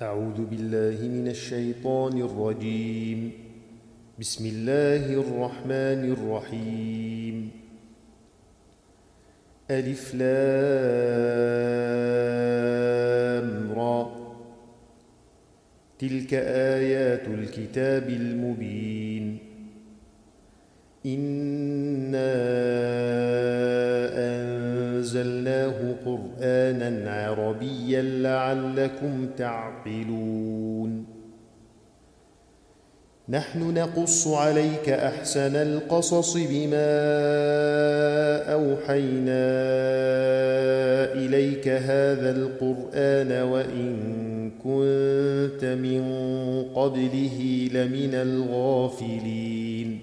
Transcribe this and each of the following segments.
أعوذ بالله من الشيطان الرجيم. بسم الله الرحمن الرحيم. ألف لام را، تلك آيات الكتاب المبين. إنا أنزلناه قرآنا عربيا لعلكم تعقلون. نحن نقص عليك أحسن القصص بما أوحينا إليك هذا القرآن وإن كنت من قبله لمن الغافلين.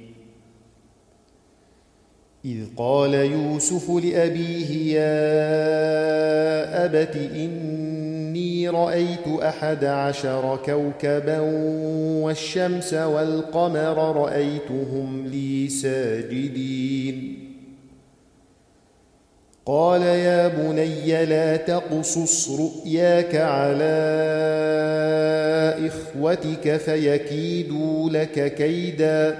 إذ قال يوسف لأبيه يا أبت إني رأيت 11 كوكبا والشمس والقمر رأيتهم لي ساجدين. قال يا بني لا تقصص رؤياك على إخوتك فيكيدوا لك كيدا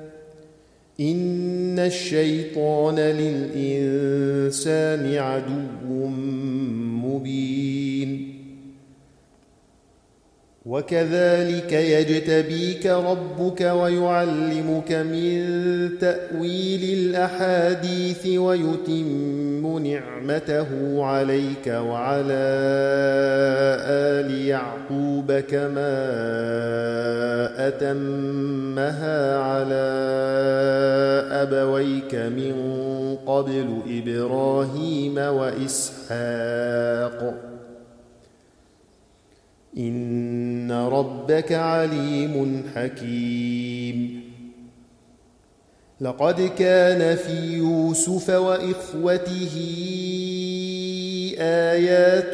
إن الشيطان للإنسان عدو مبين. وكذلك يجتبيك ربك ويعلمك من تأويل الأحاديث ويتم نعمته عليك وعلى آل يعقوب كما أتمها على أبويك من قبل إبراهيم وإسحاق إن ربك عليم حكيم. لقد كان في يوسف وإخوته آيات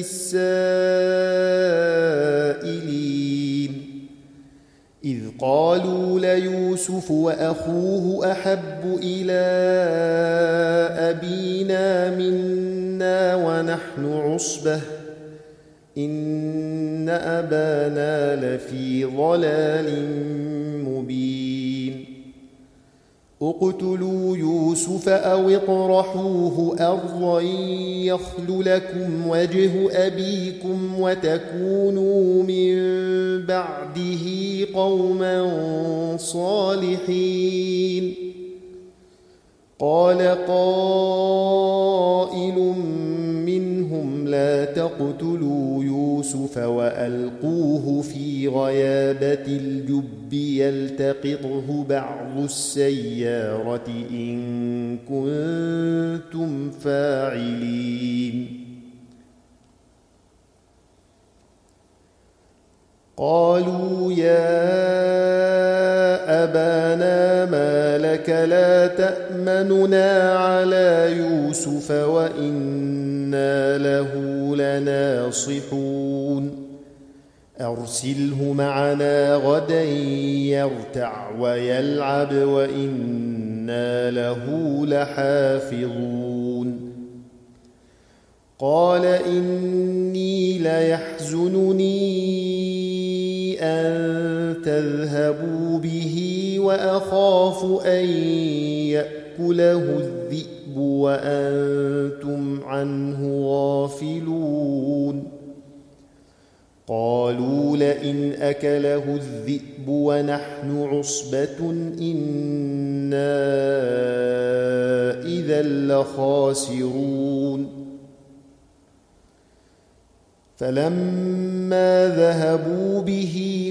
للسائلين إذ قالوا ليوسف وأخوه أحب إلى أبينا منا ونحن عصبة إن أبانا لفي ضلال مبين. اقتلوا يوسف أو اطرحوه أرضا يخل لكم وجه أبيكم وتكونوا من بعده قوما صالحين. قال قائل منهم لا تقتلوا يوسف وألقوه في غيابة الجب يلتقطه بعض السيارة إن كنتم فاعلين. قالوا يا أبانا ما لك لا تأمننا على يوسف وإنا له لناصحون أرسله معنا غدا يرتع ويلعب وإنا له لحافظون. قال إني ليحزنني أن تذهبوا به وأخاف أن يأكله الذئب وأنتم عنه غافلون. قالوا لئن أكله الذئب ونحن عصبة إنا إذا لخاسرون. فلما ذهبوا به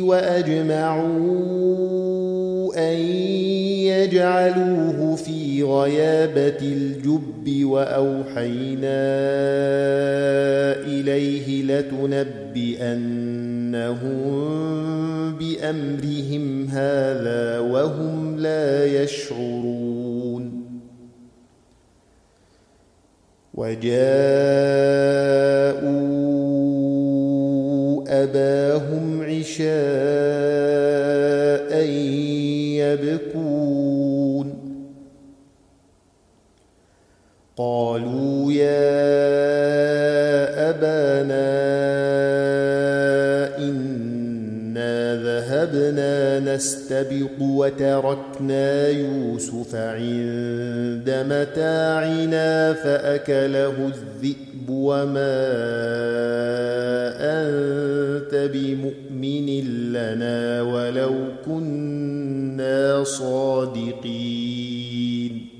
وأجمعوا أن يجعلوه في غيابة الجب وأوحينا إليه لتنبئنهم بأمرهم هذا وهم لا يشعرون. وجاءوا أباهم عشاء يبكون. قالوا يا أبانا ذهبنا نستبق وتركنا يوسف عند متاعنا فأكله الذئب وما أنت بمؤمن لنا ولو كنا صادقين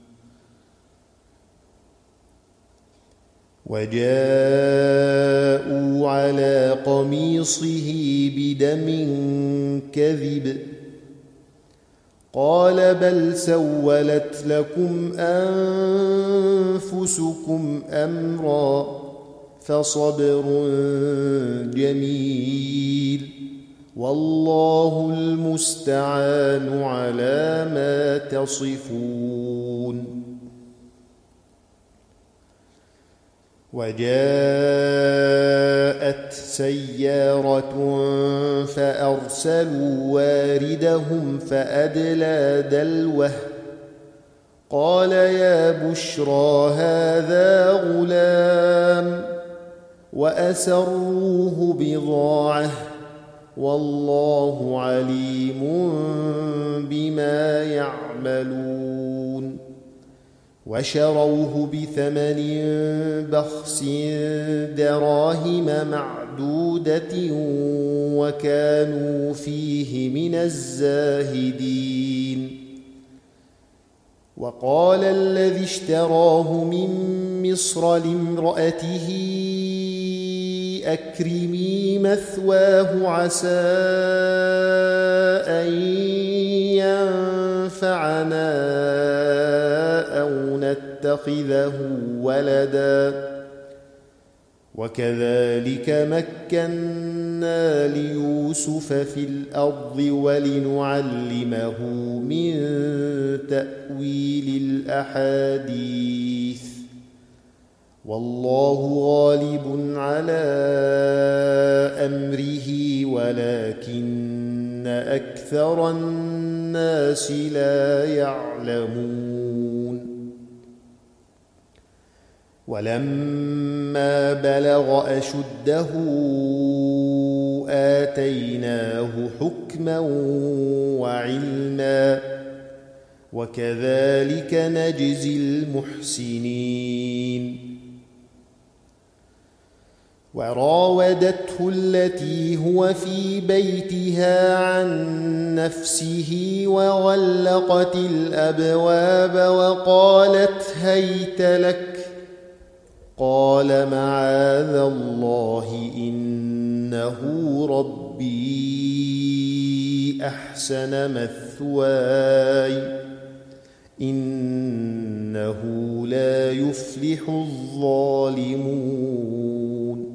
وجاءوا على قميصه بدم كذب قال بل سولت لكم أنفسكم أمرا فصبر جميل والله المستعان على ما تصفون وجاءت سيارة فأرسلوا واردهم فأدلى دلوه قال يا بشرى هذا غلام وأسروه بضاعة والله عليم بما يعملون وشروه بثمن بخس دراهم معدودة وكانوا فيه من الزاهدين وقال الذي اشتراه من مصر لامرأته أكرمي مثواه عسى أن ينفعنا أو نتخذه ولدا وكذلك مكنا ليوسف في الأرض ولنعلمه من تأويل الأحاديث والله غالب على أمره ولكن أكثر الناس لا يعلمون ولما بلغ أشده آتيناه حكما وعلما وكذلك نجزي المحسنين وراودته التي هو في بيتها عن نفسه وغلقت الأبواب وقالت هيت لك قال معاذ الله إنه ربي أحسن مثواي إنه لا يفلح الظالمون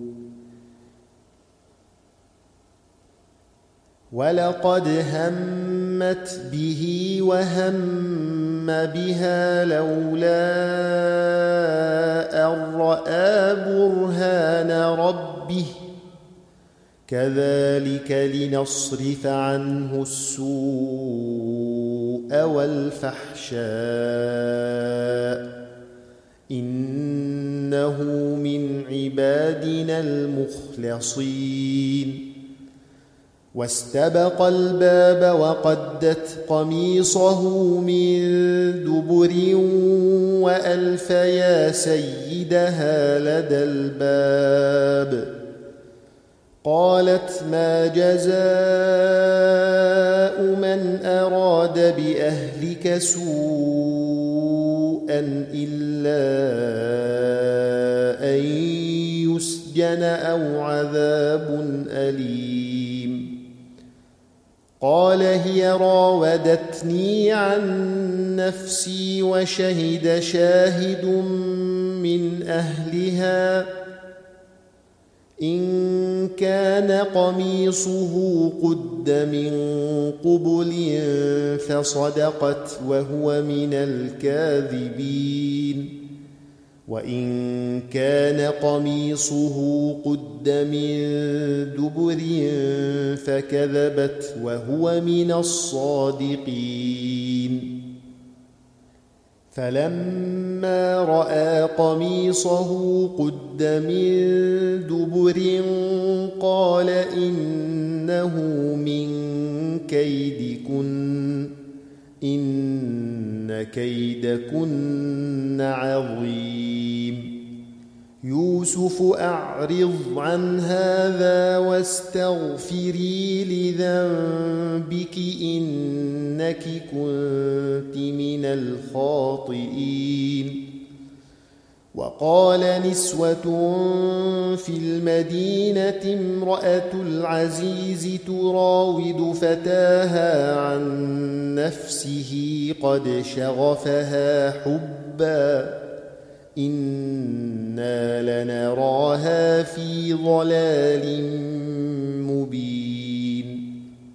ولقد همت به وهم بها لولا أن رأى برهان ربه كذلك لنصرف عنه السوء والفحشاء إنه من عبادنا المخلصين واستبق الباب وقدت قميصه من دبر وألف يا سيدها لدى الباب قالت ما جزاء من أراد بأهلك سوءا إلا أن يسجن أو عذاب أليم قال هي راودتني عن نفسي وشهد شاهد من أهلها إن كان قميصه قد من قبل فصدقت وهو من الكاذبين وإن كان قميصه قد من دبر فكذبت وهو من الصادقين فلما رأى قميصه قد من دبر قال إنه من كيدكن إن كيدكن عظيم يوسف أعرض عن هذا واستغفري لذنبك إنك كنت من الخاطئين وقال نسوة في المدينة امرأة العزيز تراود فتاها عن نفسه قد شغفها حبا إنا لنراها في ضلال مبين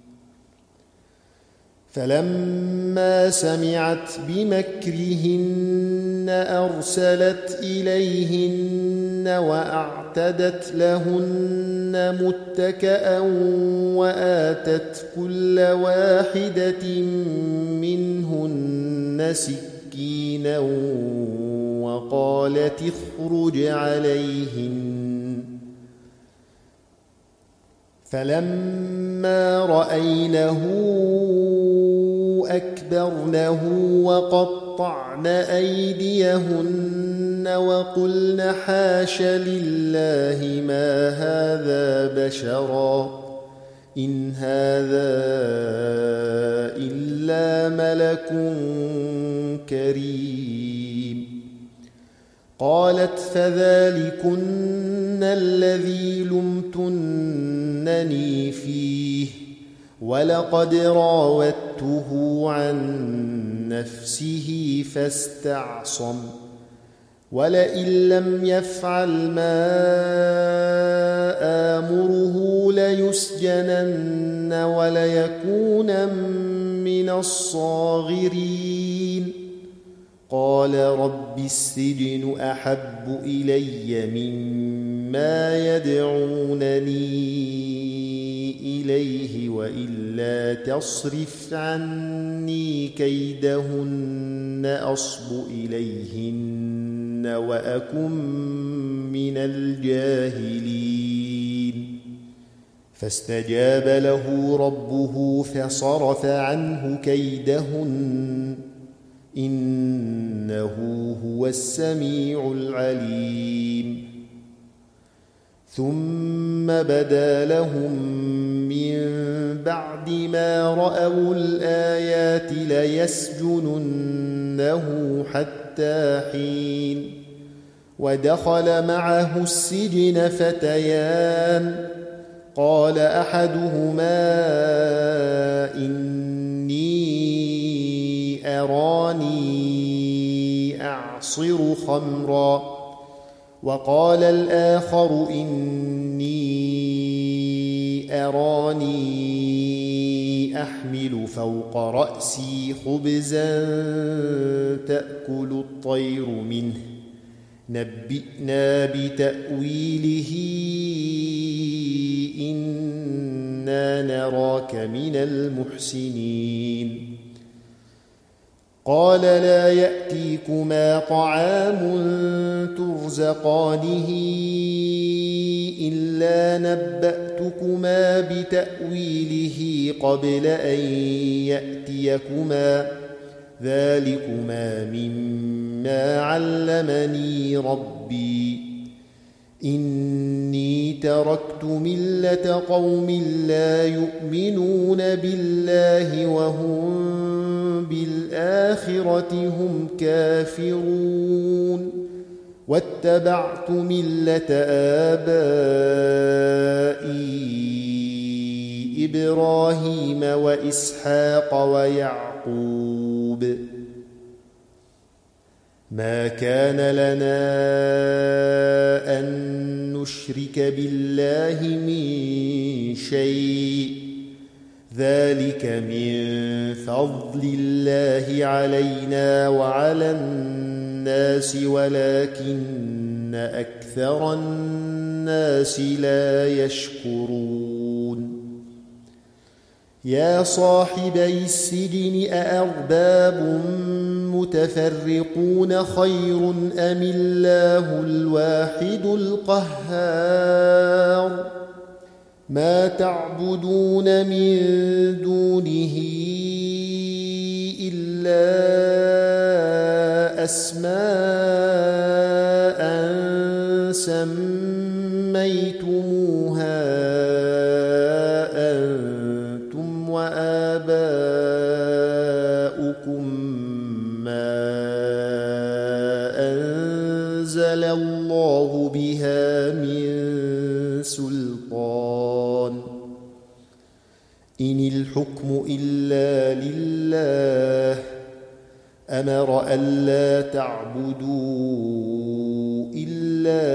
فلما سمعت بمكرهن أرسلت إليهن وأعتدت لهن متكأ وآتت كل واحدة منهن سكينا وقالت اخرج عليهن فلما رأينه أكبرنه وقطعن أيديهن وقلن حاش لله ما هذا بشرا إن هذا إلا ملك كريم قالت فذلكن الذي لمتنني فيه ولقد راودته عن نفسه فاستعصم ولئن لم يفعل ما آمره ليسجنن وليكون من الصاغرين قال رب السجن أحب إلي مما يدعونني إليه وإلا تصرف عني كيدهن أصب إليهن وأكن من الجاهلين فاستجاب له ربه فصرف عنه كيدهن إنه هو السميع العليم ثم بدا لهم من بعد ما رأوا الآيات ليسجننه حتى حين ودخل معه السجن فتيان قال أحدهما إني أراني أعصر خمرا وقال الآخر إني أراني أحمل فوق رأسي خبزا تأكل الطير منه نبئنا بتأويله إنا نراك من المحسنين قال لا يأتيكما طعام ترزقانه إلا نبأتكما بتأويله قبل أن يأتيكما ذلكما مما علمني ربي إني تركت ملة قوم لا يؤمنون بالله وهم بالآخرة هم كافرون واتبعت ملة آبائي إبراهيم وإسحاق ويعقوب ما كان لنا أن نشرك بالله من شيء ذلك من فضل الله علينا وعلى الناس ولكن أكثر الناس لا يشكرون يا صاحبي السجن أأرباب متفرقون خير أم الله الواحد القهار ما تعبدون من دونه إلا أسماء سميتموها أنتم وآباؤكم ما أنزل الله بها من سلطان إن الحكم إلا لله أمر ألا تعبدوا إلا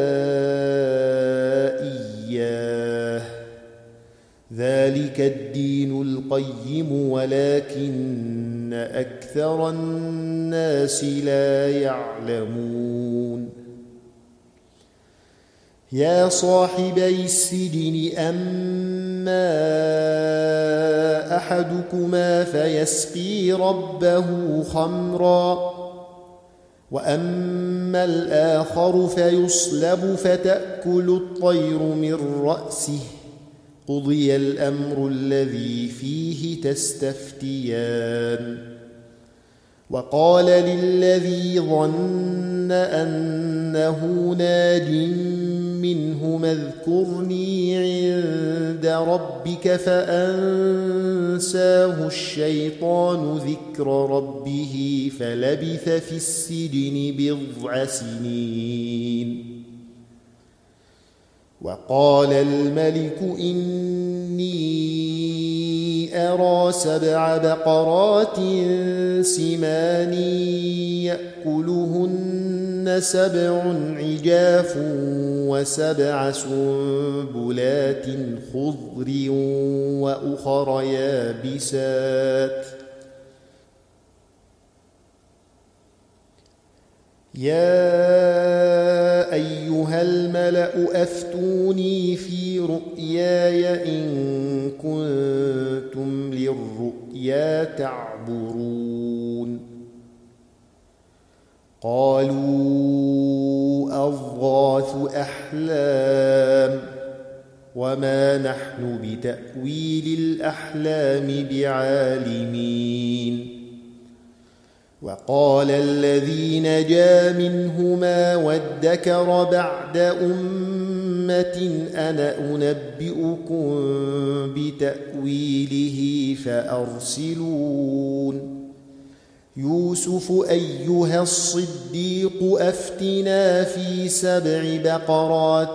إياه ذلك الدين القيم ولكن أكثر الناس لا يعلمون يا صاحبي السجن أما أحدكما فيسقي ربه خمرا وأما الآخر فيصلب فتأكل الطير من رأسه قضي الأمر الذي فيه تستفتيان وقال للذي ظن أنه ناج منهما اذكرني عند ربك فأنساه الشيطان ذكر ربه فلبث في السجن بضع سنين وقال الملك إني أرى 7 بقرات سمان يأكلهن 7 عجاف و7 سنبلات خضر وأخر يابسات يا أيها الملأ أفتوني في رؤياي إن كنتم للرؤيا تعبرون قالوا أضغاث أحلام وما نحن بتأويل الأحلام بعالمين وقال الذي نجا منهما وادكر بعد أمة أنا أنبئكم بتأويله فأرسلون يوسف أيها الصديق أفتنا في 7 بقرات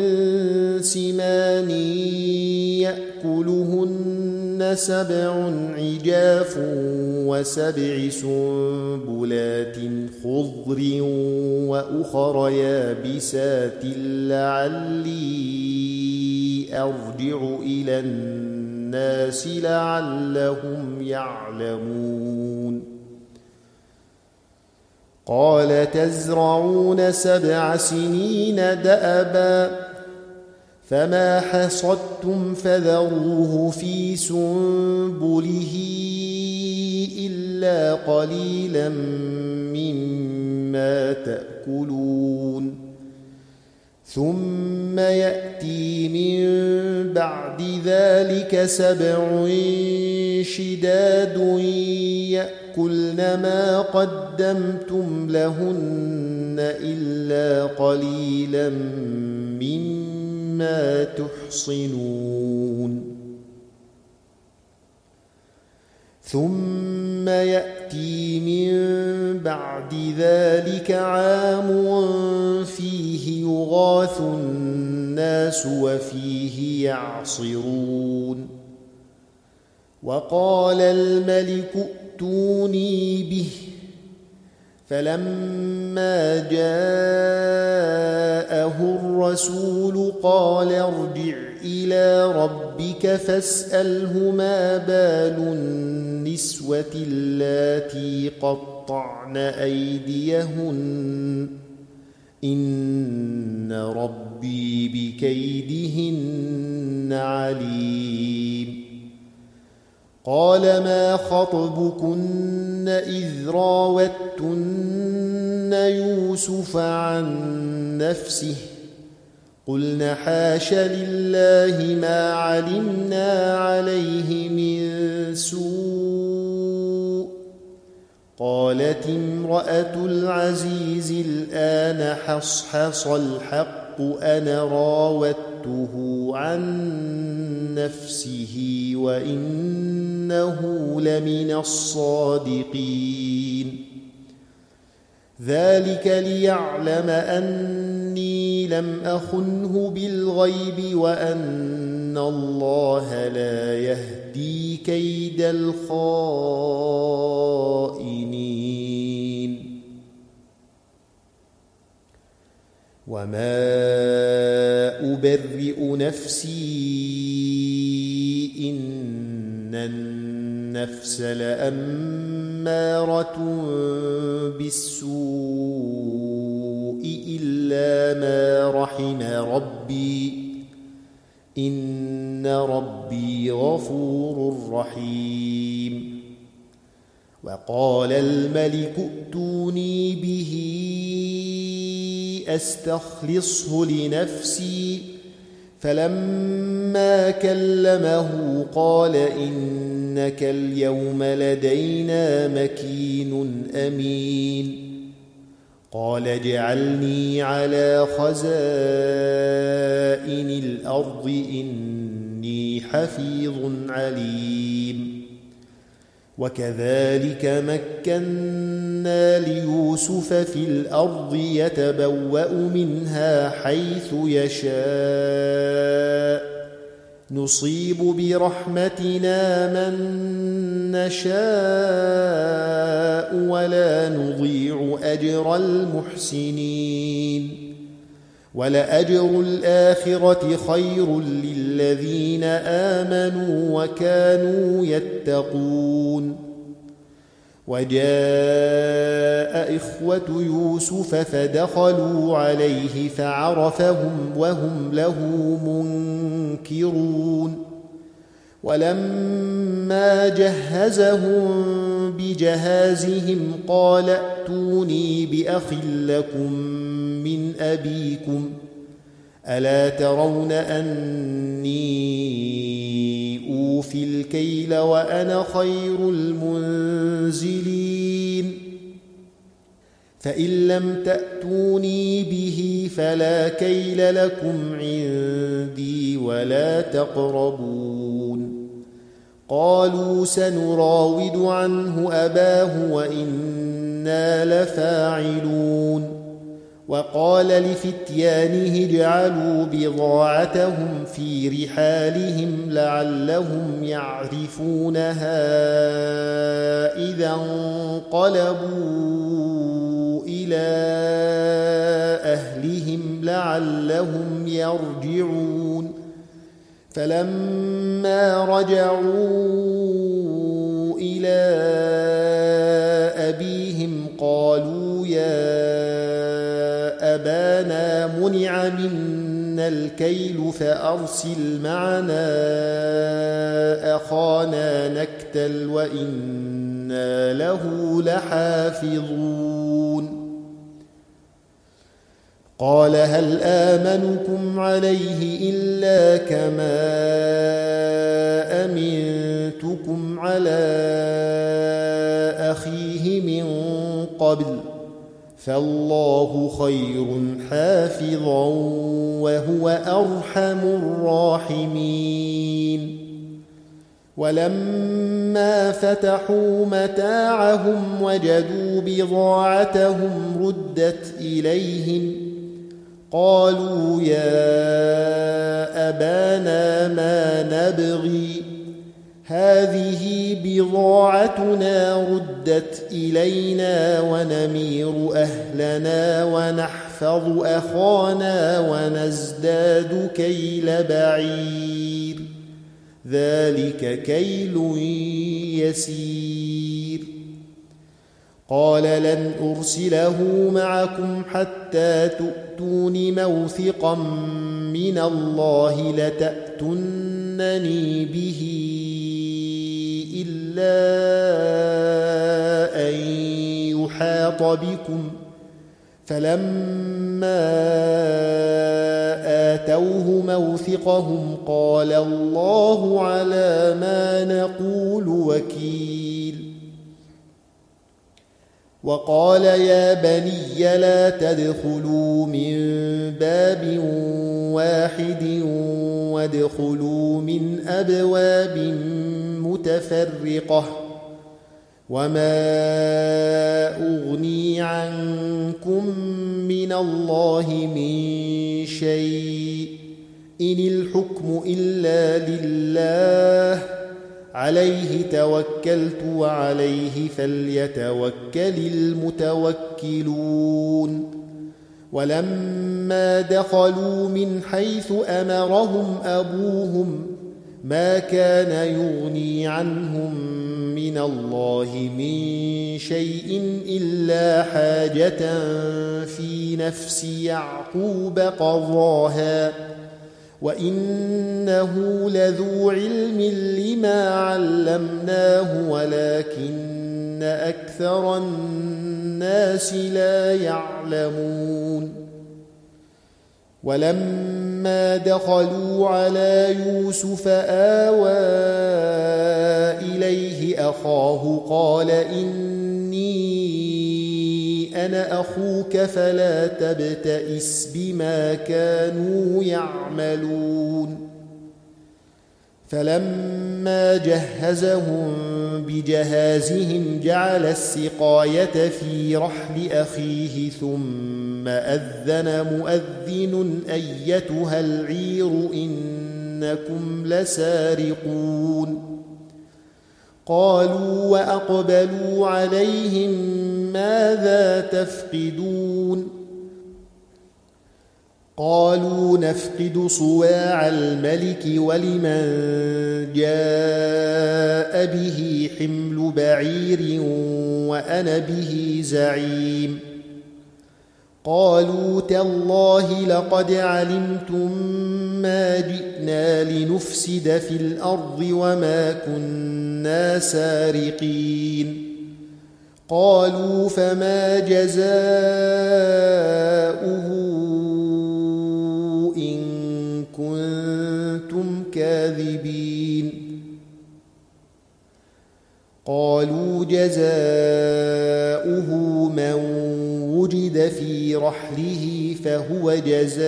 سمان يأكلهن 7 عجاف و7 سنبلات خضر وأخر يابسات لعلي أرجع إلى الناس لعلهم يعلمون قال تزرعون 7 سنين دأبا فما حصدتم فذروه في سنبله إلا قليلا مما تأكلون ثم يأتي من بعد ذلك 7 شداد يأكلن ما قدمتم لهن إلا قليلا مما تحصنون ثم يأتي من بعد ذلك عام فيه يغاث الناس وفيه يعصرون وقال الملك ائتوني به فلما جاءه الرسول قال ارجع إلى ربك فاسأله ما بال النسوة اللاتي قطعن أيديهن إن ربي بكيدهن عليم قال ما خطبكن إذ راوتن يوسف عن نفسه قلنا حاش لله ما علمنا عليه من سوء. قالت امرأة العزيز الآن حصحص الحق أنا راودته عن نفسه وإنه لمن الصادقين. ذلك ليعلم أني لم أخنه بالغيب وأن الله لا يهدي كيد الخائنين. وما أبرئ نفسي إن النفس لأمارة بالسوء إلا ما رحم ربي إن ربي غفور رحيم. وقال الملك ائتوني به أستخلصه لنفسي. فلما كلمه قال إنك اليوم لدينا مكين أمين. قال اجعلني على خزائن الأرض إني حفيظ عليم. وكذلك مكنا ليوسف في الأرض يتبوأ منها حيث يشاء نصيب برحمتنا من نشاء ولا نضيع أجر المحسنين. ولأجر الآخرة خير للذين آمنوا وكانوا يتقون. وجاء إخوة يوسف فدخلوا عليه فعرفهم وهم له منكرون. ولما جهزهم بجهازهم قال ائتوني بأخ لكم من أبيكم ألا ترون أني أوفي الكيل وأنا خير المنزلين. فإن لم تأتوني به فلا كيل لكم عندي ولا تقربون. قالوا سنراود عنه أباه وإنا لفاعلون. وقال لفتيانه اجعلوا بضاعتهم في رحالهم لعلهم يعرفونها إذا انقلبوا إلى أهلهم لعلهم يرجعون. فلما رجعوا إلى أبيهم قالوا يا أبانا منع منا الكيل فأرسل معنا أخانا نكتل وإنا له لحافظون. قال هل آمنكم عليه إلا كما أمنتكم على أخيه من قبل فالله خير حافظا وهو أرحم الراحمين. ولما فتحوا متاعهم وجدوا بضاعتهم ردت إليهم قالوا يا أبانا ما نبغي هذه بضاعتنا ردت إلينا ونمير أهلنا ونحفظ أخانا ونزداد كيل بعير ذلك كيل يسير. قال لن أرسله معكم حتى تؤتون موثقا من الله لتأتونني به إلا أن يحاط بكم. فلما آتوه موثقهم قال الله على ما نقول وكيل. وقال يا بني لا تدخلوا من باب واحد وادخلوا من أبواب متفرقة وما أغني عنكم من الله من شيء إن الحكم إلا لله عليه توكلت وعليه فليتوكل المتوكلون. ولما دخلوا من حيث أمرهم أبوهم ما كان يغني عنهم من الله من شيء إلا حاجة في نفس يعقوب قضاها وإنه لذو علم لما علمناه ولكن أكثر الناس لا يعلمون. ولما دخلوا على يوسف آوى إليه أخاه قال إني أنا أخوك فلا تبتئس بما كانوا يعملون. فلما جهزهم بجهازهم جعل السقاية في رحل أخيه ثم أذن مؤذن أيتها العير إنكم لسارقون. قالوا وأقبلوا عليهم ماذا تفقدون؟ قالوا نفقد صواع الملك ولمن جاء به حمل بعير وأنا به زعيم. قالوا تالله لقد علمتم ما جئنا لنفسد في الأرض وما كنا سارقين. قالوا فما جزاؤه إن كنتم كاذبين؟ قالوا جزاؤه من وجد في رحله فهو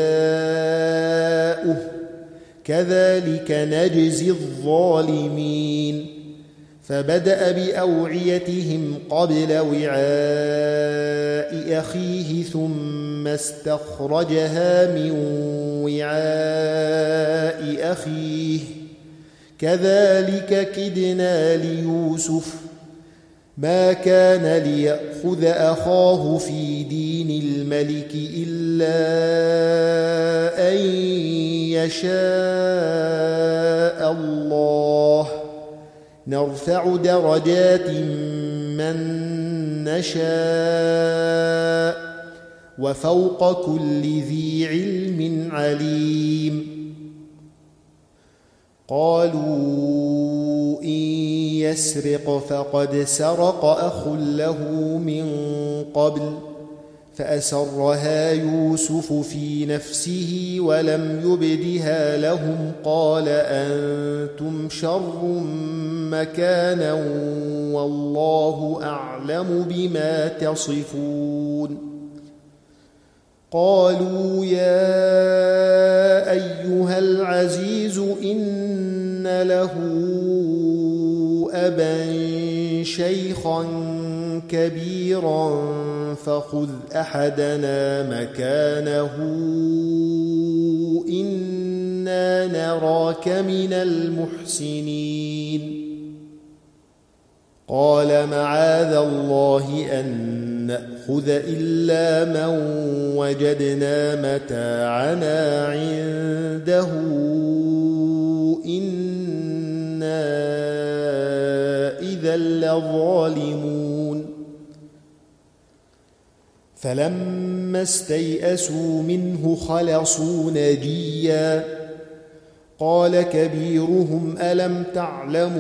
جزاؤه كذلك نجزي الظالمين. فبدأ بأوعيتهم قبل وعاء أخيه ثم استخرجها من وعاء أخيه كذلك كدنا ليوسف ما كان ليأخذ أخاه في دين الملك إلا أن يشاء الله نرفع درجات من نشاء وفوق كل ذي علم عليم. قالوا إن يسرق فقد سرق أخ له من قبل فأسرها يوسف في نفسه ولم يبدها لهم قال أنتم شر مكانا والله أعلم بما تصفون. قالوا يا أيها العزيز إن له أبا شيخا كبيرا فخذ أحدنا مكانه إنا نراك من المحسنين. قال معاذ الله أن نأخذ إلا من وجدنا متاعنا عنده إنا إذا لظالمون. فلما استيئسوا منه خلصوا نجيا قال كبيرهم ألم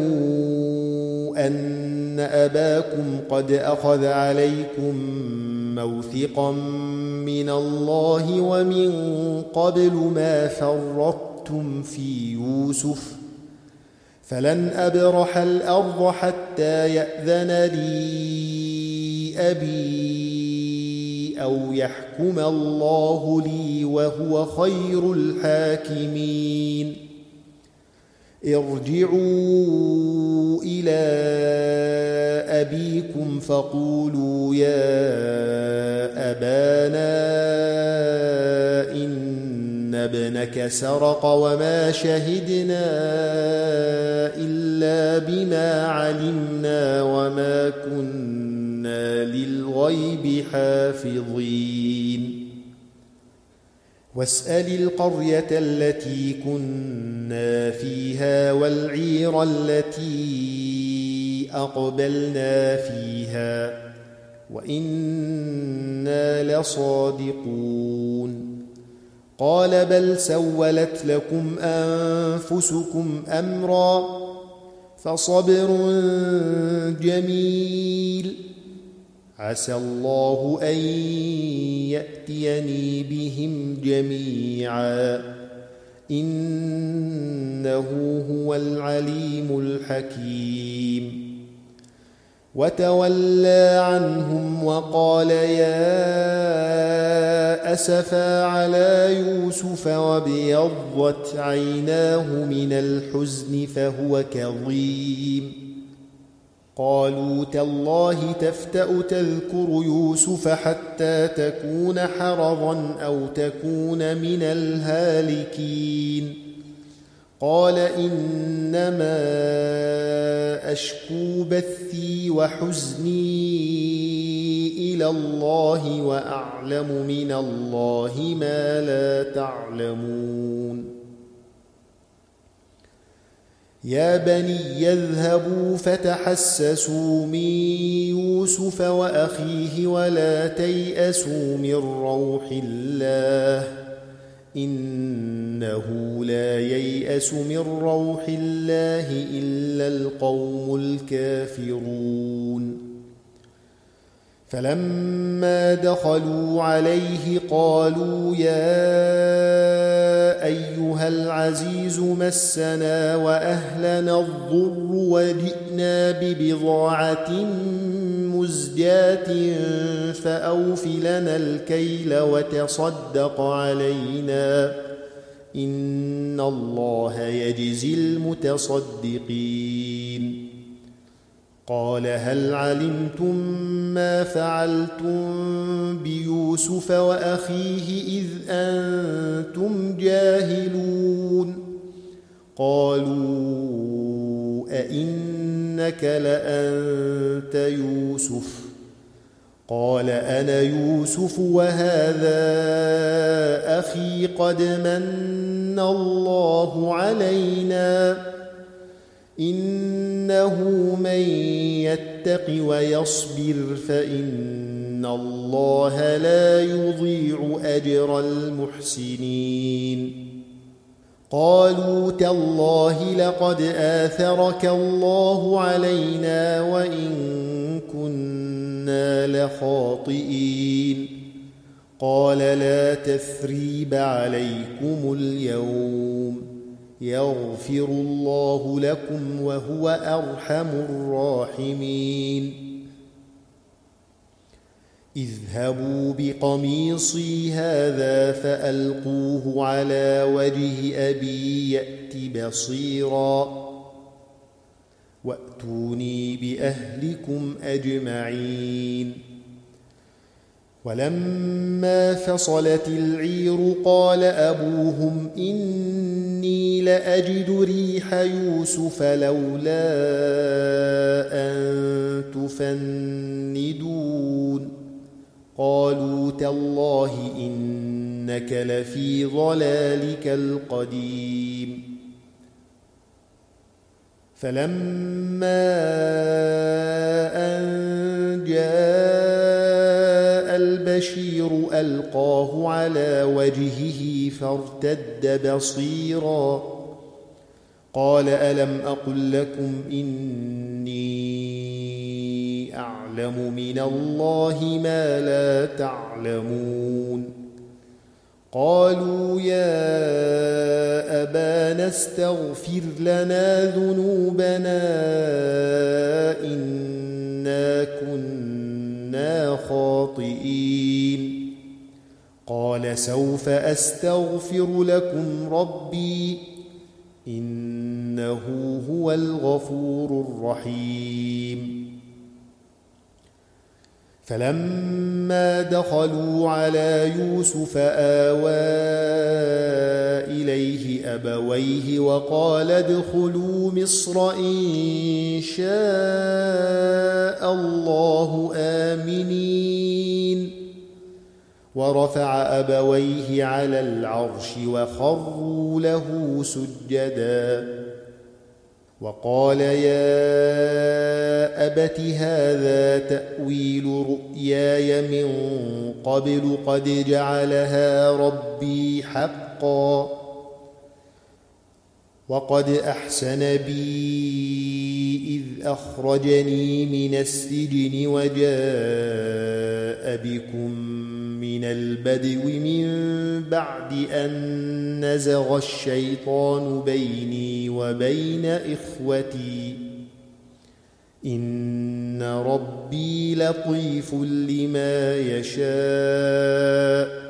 تعلموا أن أباكم قد أخذ عليكم موثقا من الله ومن قبل ما فرطتم في يوسف فلن أبرح الأرض حتى يأذن لي أبي أو يحكم الله لي وهو خير الحاكمين ارجعوا إلى أبيكم فقولوا يا أبانا إن ابنك سرق وما شهدنا إلا بما علمنا وما كنا للغيب حافظين واسأل القرية التي كنا فيها والعير التي أقبلنا فيها وإنا لصادقون قال بل سولت لكم أنفسكم أمرا فصبر جميل عسى الله أن يأتيني بهم جميعا إنه هو العليم الحكيم وتولى عنهم وقال يا أسفا على يوسف وابيضت عيناه من الحزن فهو كظيم قالوا تالله تفتأ تذكر يوسف حتى تكون حرضا أو تكون من الهالكين قال إنما أشكو بثي وحزني إلى الله وأعلم من الله ما لا تعلمون يا بني يذهبوا فتحسسوا من يوسف وأخيه ولا تيأسوا من روح الله إنه لا ييأس من روح الله إلا القوم الكافرون فلما دخلوا عليه قالوا يا أيها العزيز مسنا وأهلنا الضر وجئنا ببضاعة مزجاة فأوف لنا الكيل وتصدق علينا إن الله يجزي المتصدقين قال هل علمتم ما فعلتم بيوسف وأخيه إذ أنتم جاهلون قالوا أئنك لأنت يوسف قال أنا يوسف وهذا أخي قد من الله علينا إنه من يتق ويصبر فإن الله لا يضيع أجر المحسنين قالوا تالله لقد آثرك الله علينا وإن كنا لخاطئين قال لا تثريب عليكم اليوم يغفر الله لكم وهو أرحم الراحمين اذهبوا بقميصي هذا فألقوه على وجه أبي يأت بصيرا وأتوني بأهلكم أجمعين ولما فصلت العير قال أبوهم إني لأجد ريح يوسف لولا أن تفندون قالوا تالله إنك لفي ضلالك القديم فلما أن جاء البشير ألقاه على وجهه فارتد بصيرا قال ألم أقل لكم إني أعلم من الله ما لا تعلمون قالوا يا أبانا استغفر لنا ذنوبنا إنا كنا خاطئين قال سوف أستغفر لكم ربي إنه هو الغفور الرحيم فلما دخلوا على يوسف آوى إليه أبويه وقال ادخلوا مصر إن شاء الله آمنين ورفع أبويه على العرش وخروا له سجدا وقال يا أبت هذا تأويل رؤياي من قبل قد جعلها ربي حقا وقد أحسن بي إذ أخرجني من السجن وجاء بكم من البدو من بعد أن نزغ الشيطان بيني وبين إخوتي إن ربي لطيف لما يشاء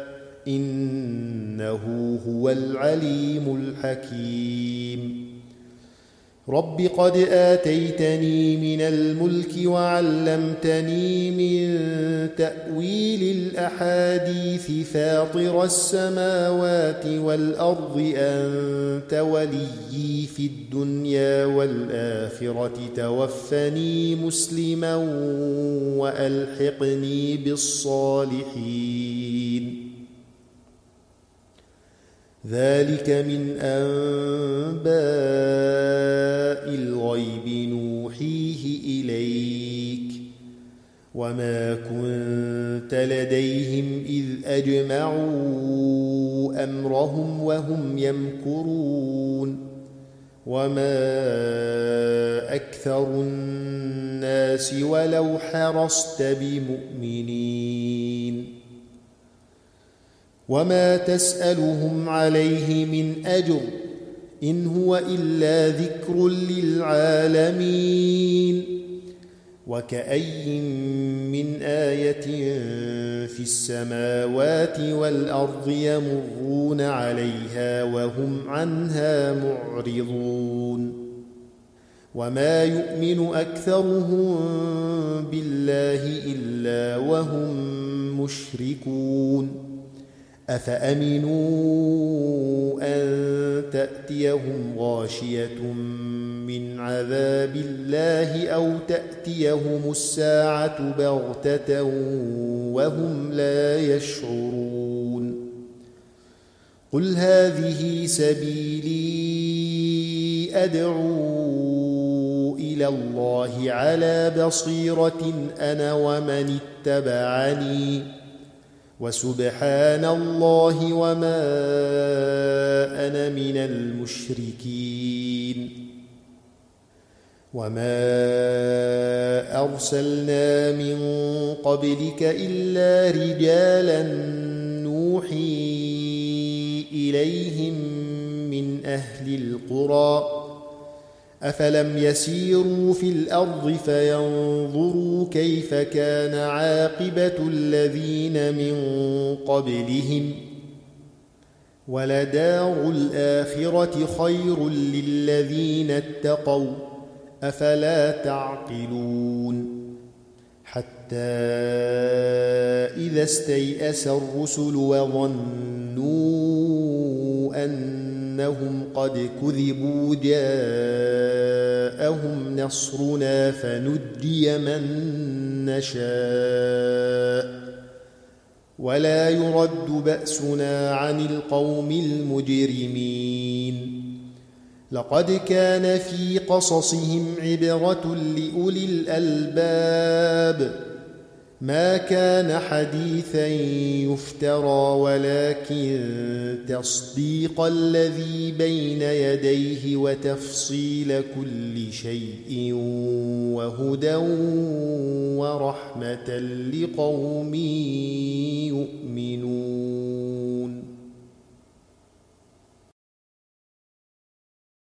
إنه هو العليم الحكيم رب قد آتيتني من الملك وعلمتني من تأويل الأحاديث فاطر السماوات والأرض أنت وليي في الدنيا والآخرة توفني مسلما وألحقني بالصالحين ذلك من أنباء الغيب نوحيه إليك وما كنت لديهم إذ أجمعوا أمرهم وهم يمكرون وما أكثر الناس ولو حرصت بمؤمنين وما تسألهم عليه من أجر إن هو إلا ذكر للعالمين وكأي من آية في السماوات والأرض يمرون عليها وهم عنها معرضون وما يؤمن أكثرهم بالله إلا وهم مشركون أفأمنوا أن تأتيهم غاشية من عذاب الله أو تأتيهم الساعة بغتة وهم لا يشعرون قل هذه سبيلي أدعو إلى الله على بصيرة أنا ومن اتبعني وسبحان الله وما أنا من المشركين وما أرسلنا من قبلك إلا رجالا نوحي إليهم من أهل القرى أفلم يسيروا في الأرض فينظروا كيف كان عاقبة الذين من قبلهم ولدار الآخرة خير للذين اتقوا أفلا تعقلون حتى إذا استيأس الرسل وظنوا أنهم قد كذبوا جاءهم نصرنا فنجي من نشاء ولا يرد بأسنا عن القوم المجرمين لقد كان في قصصهم عبرة لأولي الألباب ما كان حديثا يفترى ولكن تصديق الذي بين يديه وتفصيل كل شيء وهدى ورحمة لقوم يؤمنون